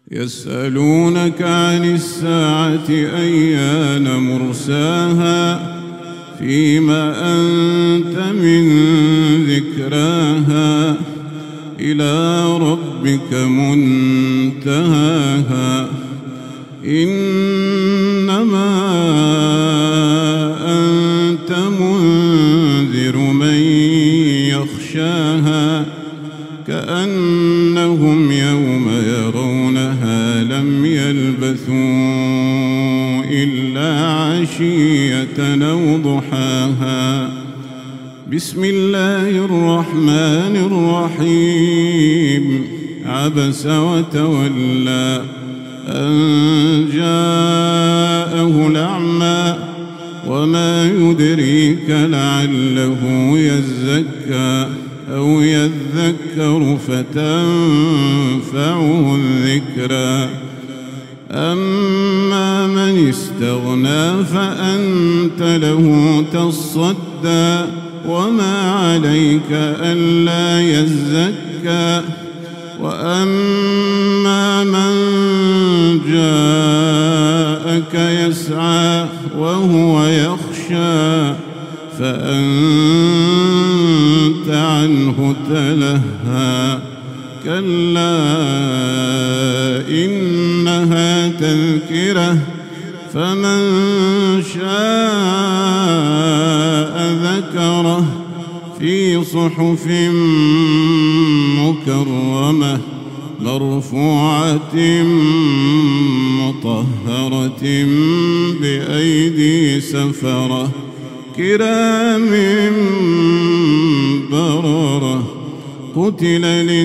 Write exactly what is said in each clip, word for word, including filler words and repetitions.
يسألونك عن الساعة أيان مرساها فيما أنت من ذكراها إلى ربك منتهاها إنما أنت منذر من يخشاها كأنهم يوم يرونها لم يلبثوا إلا عشية أو ضحاها. بسم الله الرحمن الرحيم. عبس وتولى أن جاءه الأعمى وما يدريك لعله يزكى أو يذكر فتنفعه الذكرى أما من استغنى فأنت له تصدى وما عليك ألا يزكى وأما من جاءك يسعى وهو يخشى فأنت عنه تلهى كلا إنها تذكرة فمن شاء ذكره في صحف مكرمة مرفوعة مطهرة بأيدي سفرة كرام بررة قتل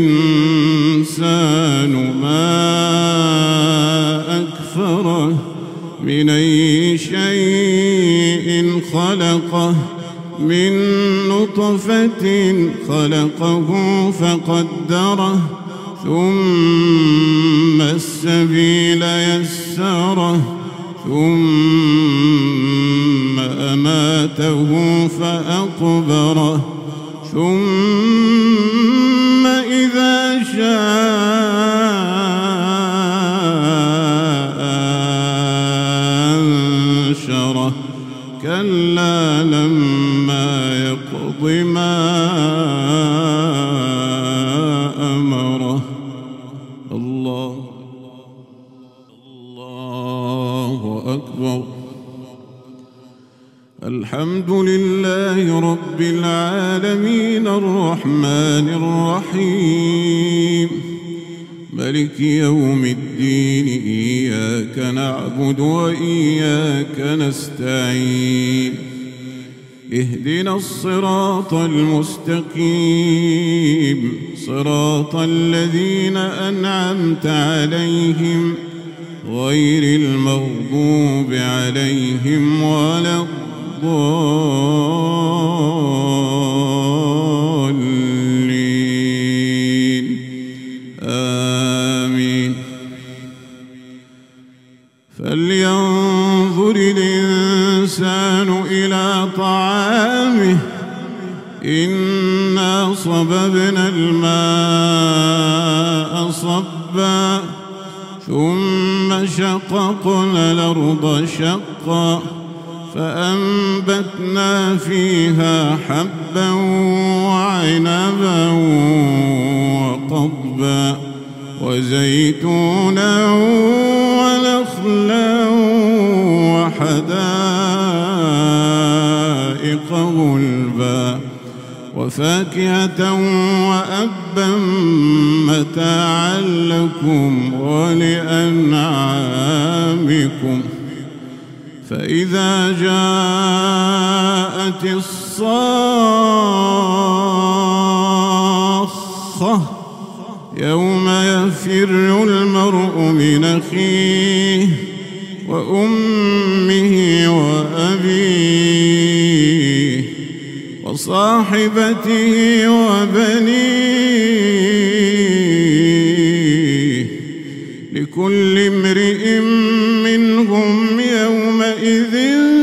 الإنسان ما أكفره من أي شيء خلقه من نطفة خلقه فقدره ثم السبيل يسره ثم أماته فأقبره ثم إذا شاء أنشره كلا لما يقض ما أمره. الله الله أكبر. الحمد لله رب العالمين الرحمن الرحيم ملك يوم الدين إياك نعبد وإياك نستعين اهدنا الصراط المستقيم صراط الذين أنعمت عليهم غير المغضوب عليهم ولا الضالين آمين. فلينظر الإنسان إلى طعامه إنا صببنا الماء صبا ثم شققنا الأرض شقا فأنبتنا فيها حبا وعنبا وقضبا وزيتونا ونخلا وحدائق غلبا وفاكهة وأبا متاعا لكم ولأنعامكم. فإذا جاءت الصاخة يوم يفر المرء من أخيه وأمه وأبيه وصاحبته وبنيه لكل امرئ منهم يومئذ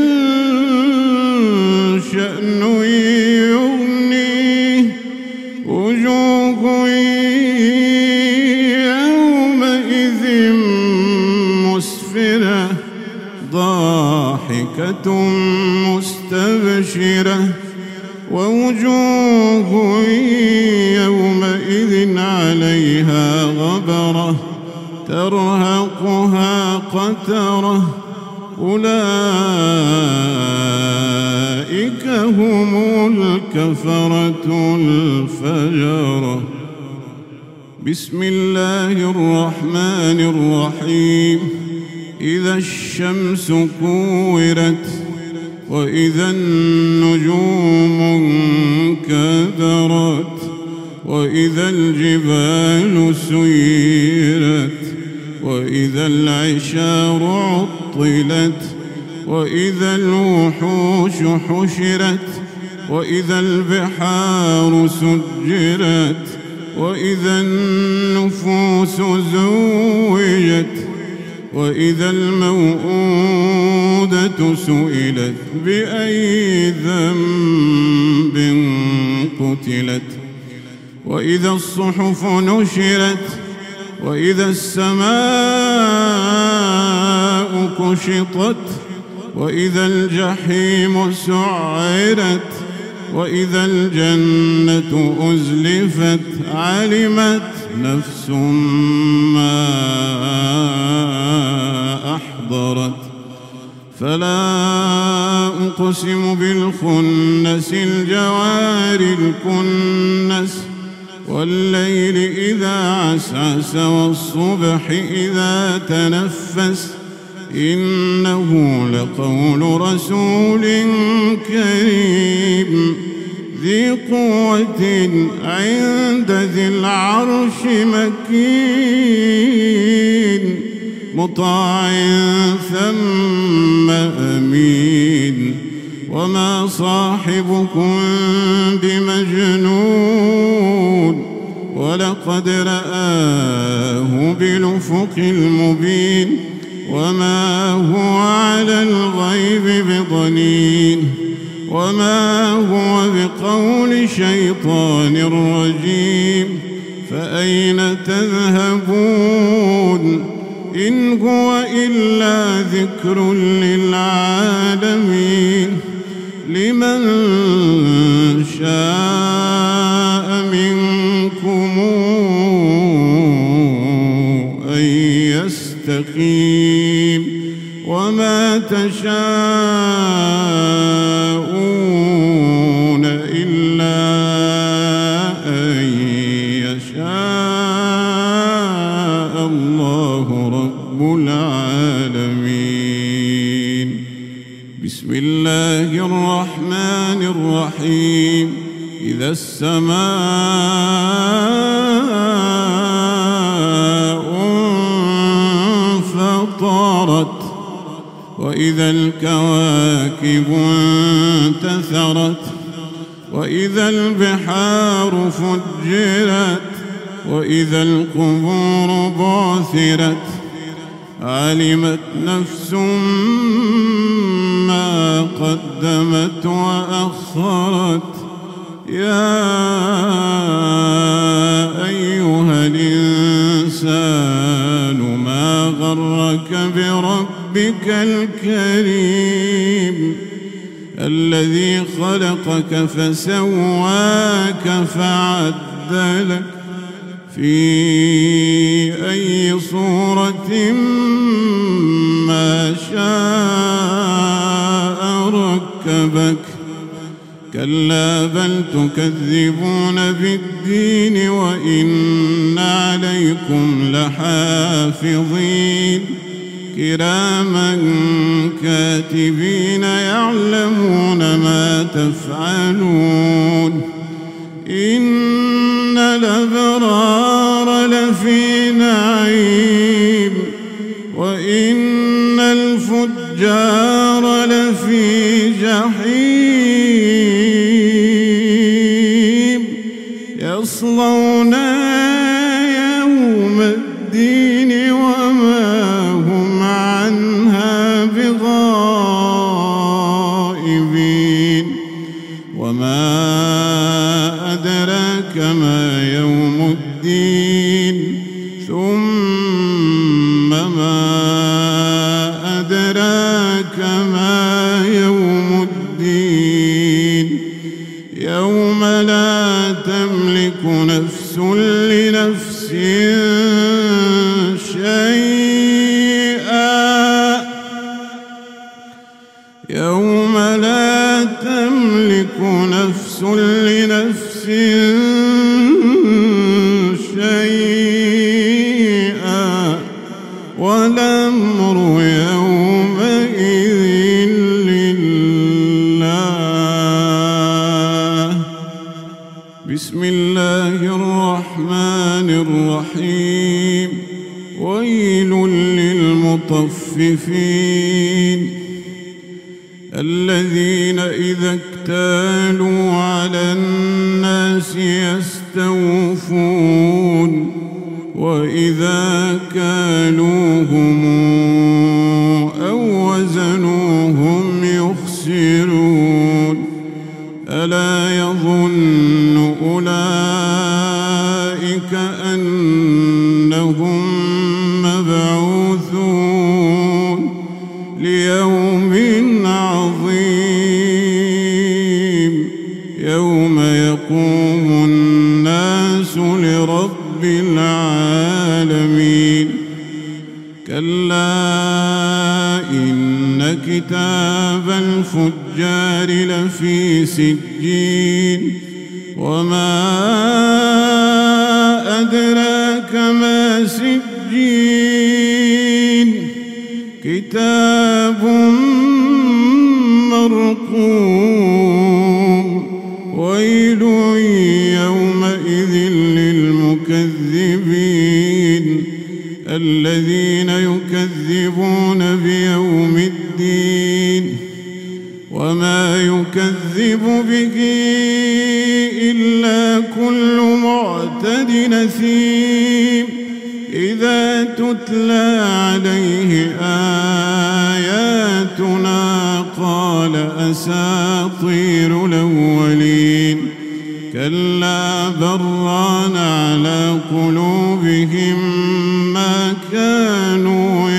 شأن يغنيه وجوه يومئذ مسفرة ضاحكة مستبشرة ووجوه يومئذ عليها غبرة ترهقها قترة أولئك هم الكفرة الفجرة. بسم الله الرحمن الرحيم. إذا الشمس كورت وإذا النجوم انكدرت وإذا الجبال سيرت وإذا العشار عطلت وإذا الوحوش حشرت وإذا البحار سجرت وإذا النفوس زوجت وإذا الموءودة سئلت بأي ذنب قتلت وإذا الصحف نشرت وإذا السماء كشطت وإذا الجحيم سعرت وإذا الجنة أزلفت علمت نفس ما أحضرت. فلا أقسم بالخنس الجوار الكنس والليل إذا عسعس والصبح إذا تنفس إنه لقول رسول كريم ذي قوة عند ذي العرش مكين مطاع ثم أمين وما صاحبكم بمجنون ولقد رآه بالأفق المبين وما هو على الغيب بضنين وما هو بقول شيطان رجيم فأين تذهبون إن هو إلا ذكر للعالمين لمن شاء منكم أن يستقيم وما تشاءون إلا أن يشاء الله رب العالمين. بسم الله الرحمن الرحيم. إذا السماء انفطرت وإذا الكواكب انتثرت وإذا البحار فجرت وإذا القبور بعثرت علمت نفس ما قدمت وأخرت. يا أيها الإنسان ما غرك بربك الكريم الذي خلقك فسواك فعدلك في أي صورة ما شاء ركبك كلا بل تكذبون بالدين وإن عليكم لحافظين كراما كاتبين يعلمون ما تفعلون. إن الأبرار لفي نعيم وإن الفجار لفي جحيم يصلونها يوم الدين وما هم عنها بغائبين. وما أدراك ما يوم والأمر يومئذ لله. بسم الله الرحمن الرحيم. ويل للمطففين الذين إذا اكتالوا على الناس يستوفون وإذا كالوهم أو وزنوهم يخسرون. ألا يظن أولئك أنهم مبعوثون ليوم عظيم يوم يقوم الناس لرب العالمين. كلا إن كتاب الفجار لفي سجين. وما أدراك ما سجين. كتاب مرقوم. ويل يومئذ للمكذبين الذين يكذبون بيوم الدين. وما يكذب به إلا كل معتد نثيم إذا تتلى عليه آياتنا قال أساطير الأولين. كلا بران على قلوبهم ما كانوا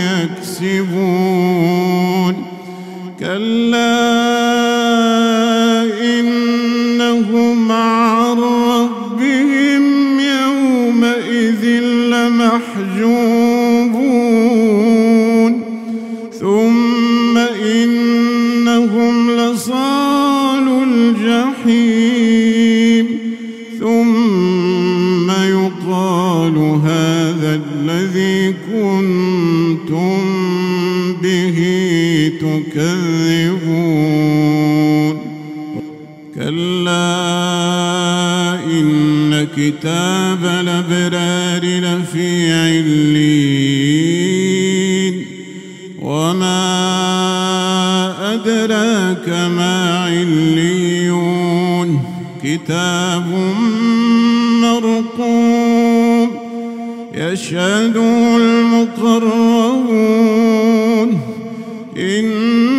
يكسبون. كلا إنهم عن ربهم يومئذ لمحجوبون. ثم إنهم لصالو الجحيم. ثم يقال هذا الذي كنتم به تكذبون. كلا إن كتاب الأبرار لفي عليين. وما أدراك ما عليون. كتاب مرقوم يشهده المقربون. إن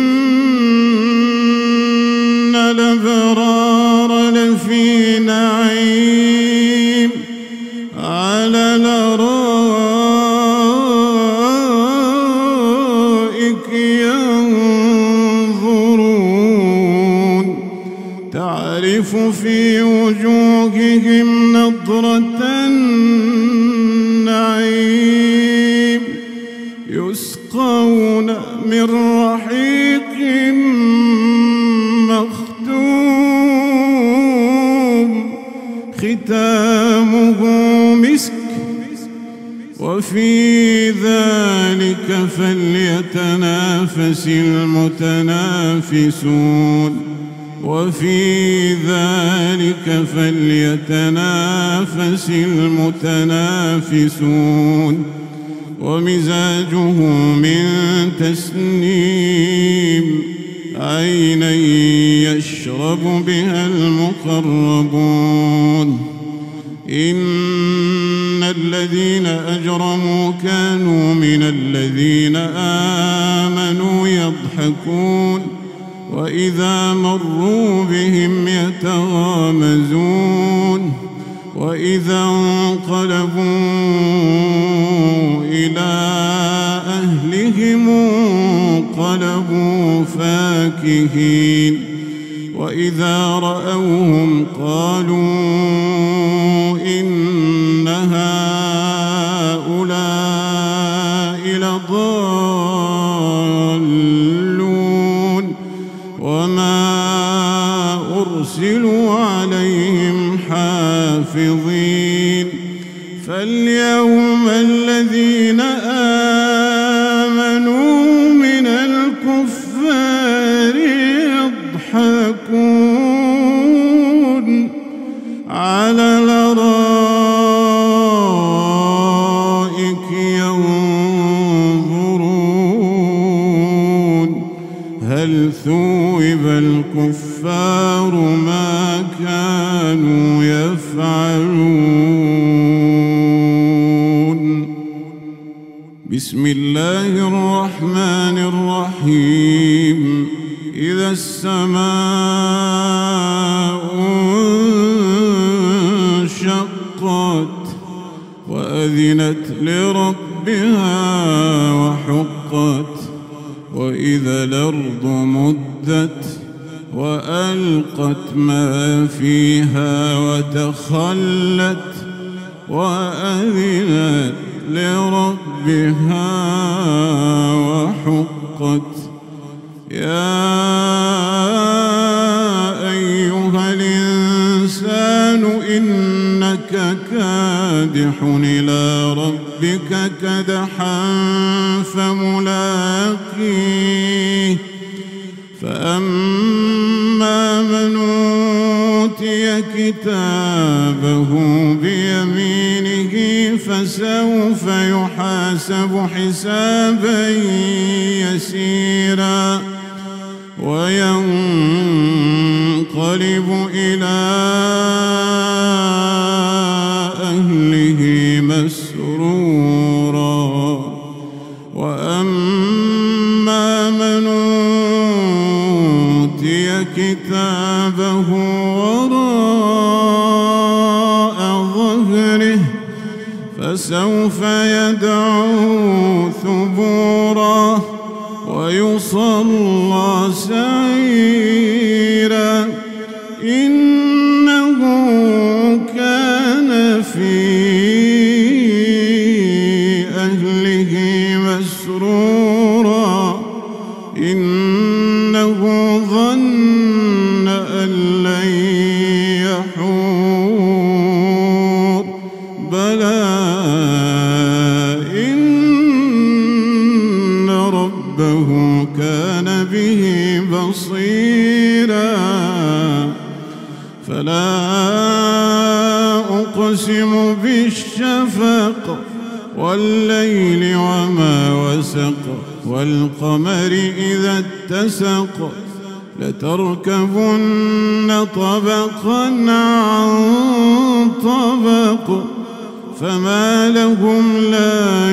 الأبرار لفي نعيم على الأرائك ينظرون تعرف في وجوههم نضرة النعيم. يسقون من رحيق مختوم ختامه مسك. وفي ذلك فليتنافس المتنافسون. وفي ذلك فليتنافس المتنافسون. ومزاجه من تسنيم عينا يشرب بها المقربون. إن الذين أجرموا كانوا من الذين آمنوا يضحكون وإذا مروا بهم يتغامزون. وإذا انقلبوا إلى أهلهم انقلبوا فاكهين. وإذا رأوهم قالوا إن هؤلاء لضالون. وما أرسلوا عليهم حافظين. فاليوم الذين بسم الله الرحمن الرحيم إذا السماء انشقت وأذنت لربها وحقت وإذا الأرض مدت وألقت ما فيها وتخلت وأذنت لربها وحقت يا أيها الإنسان إنك كادح إلى ربك كدحا فملاقيه فأما من أوتي كتابه بيمينه فسوف يحاسب حسابا يسيرا وينقلب إلى أهله مسرورا وأما من أوتي كتابه وراء ظهره فسوف يدعو ثبورا ويصلى سعيرا إنه كان في أهله مسرورا إنه ظن أن لن يحور بلى إن ربه كان به بصيرا فلا أقسم بالشفق والليل وما وسق والقمر إذا اتسق لتركبن طبقا عن طبق فما لهم لا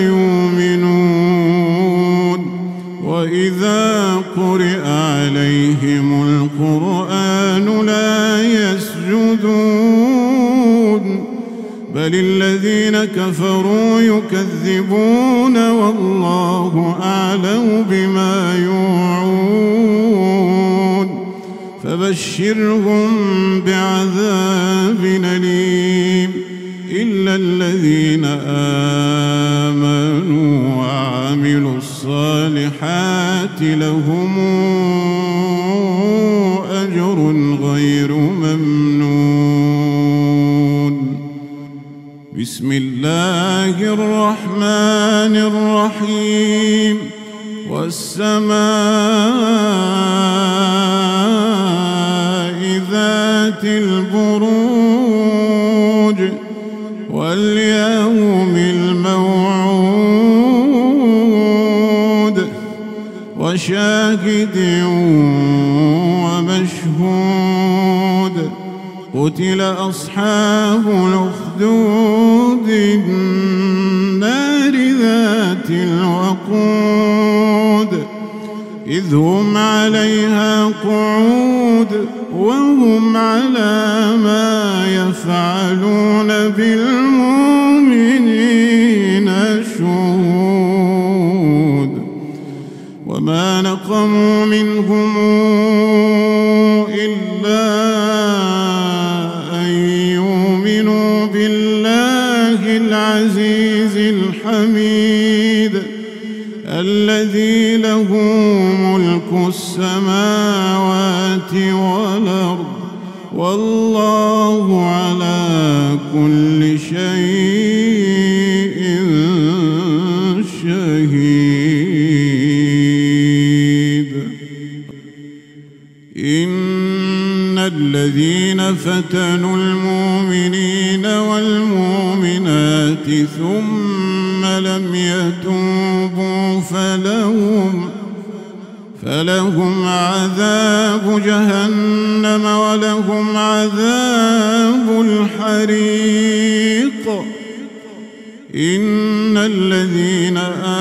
يؤمنون وإذا قرئ عليهم القرآن لا يسجدون بل الذين كفروا يكذبون والله أعلم بما يوعون فبشرهم بعذاب أليم إلا الذين آمنوا وعملوا الصالحات لهم أجر غير ممنون بسم الله الرحمن الرحيم والسماء ذات البروج واليوم الموعود وشاهد ومشهود قتل أصحاب الأخدود النار ذات الوقود إذ هم عليها قعود وهم على ما يفعلون بالمؤمنين شهود وما نقموا منهم إلا أن يؤمنوا بالله العزيز الحميد الذي له ملك السماوات والأرض والله على كل شيء شهيد إن الذين فتنوا المؤمنين والمؤمنات ثم لم يتوبوا فلهم فلهم عذاب جهنم ولهم عذاب الحريق إن الذين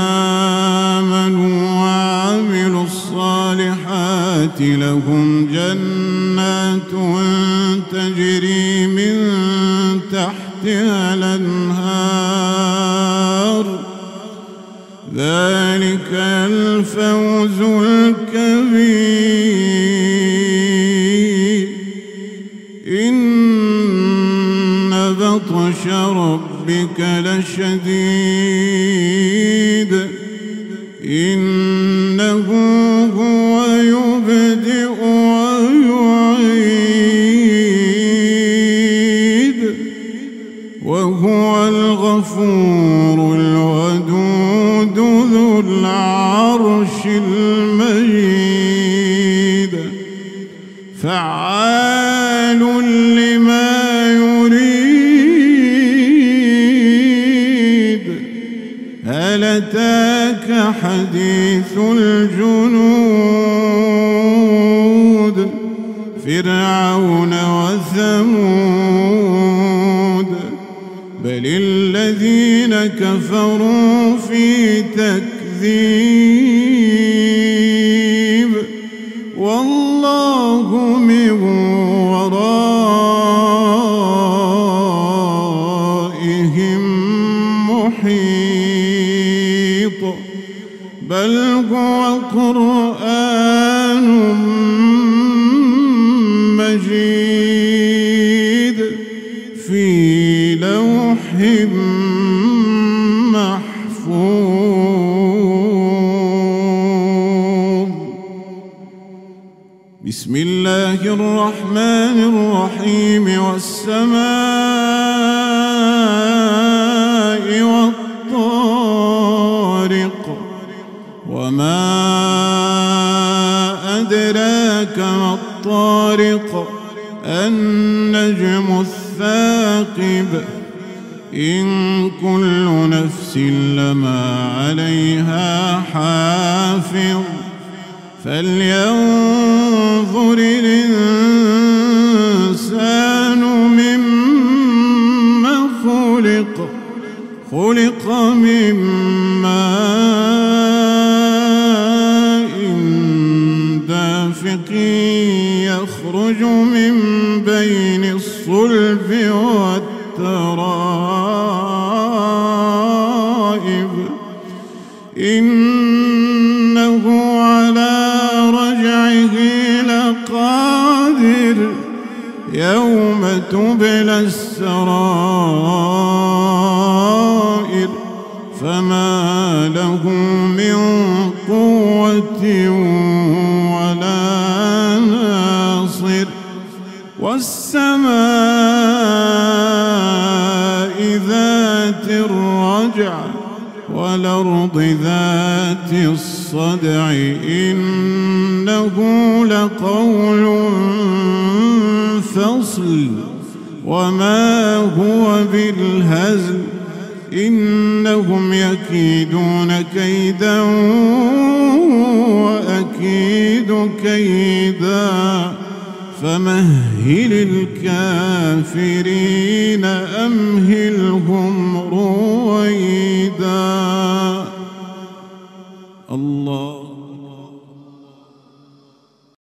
آمنوا وعملوا الصالحات لهم جنات تجري من تحتها الأنهار ذلك الفوز الكبير إن بطش ربك لشديد إنه هو يبدئ ويعيد وهو الغفور الودود ذو العرش المجيد فعال لما يريد هل أتاك حديث الجنود فرعون وثمود بل الذين كفروا في تكذيب والله من ورائهم محيط بل هو قرآن مجيد في لوح محفوظ بسم الله الرحمن الرحيم والسماء والطارق وما أدراك ما الطارق النجم الثاقب إن كل نفس لما عليها حافظ فلينظر الإنسان مما خلق خلق من ماء دافق يخرج من بين الصلب والترائب إنه على رجعه لقادر يوم تبلى السرائر فما له من قوة ولا ناصر والسماء ذات الرجع والأرض ذات الصدع إنه لقول فصل وما هو بالهزل إنهم يكيدون كيدا وأكيد كيدا فمهل الكافرين أمهلهم رويدا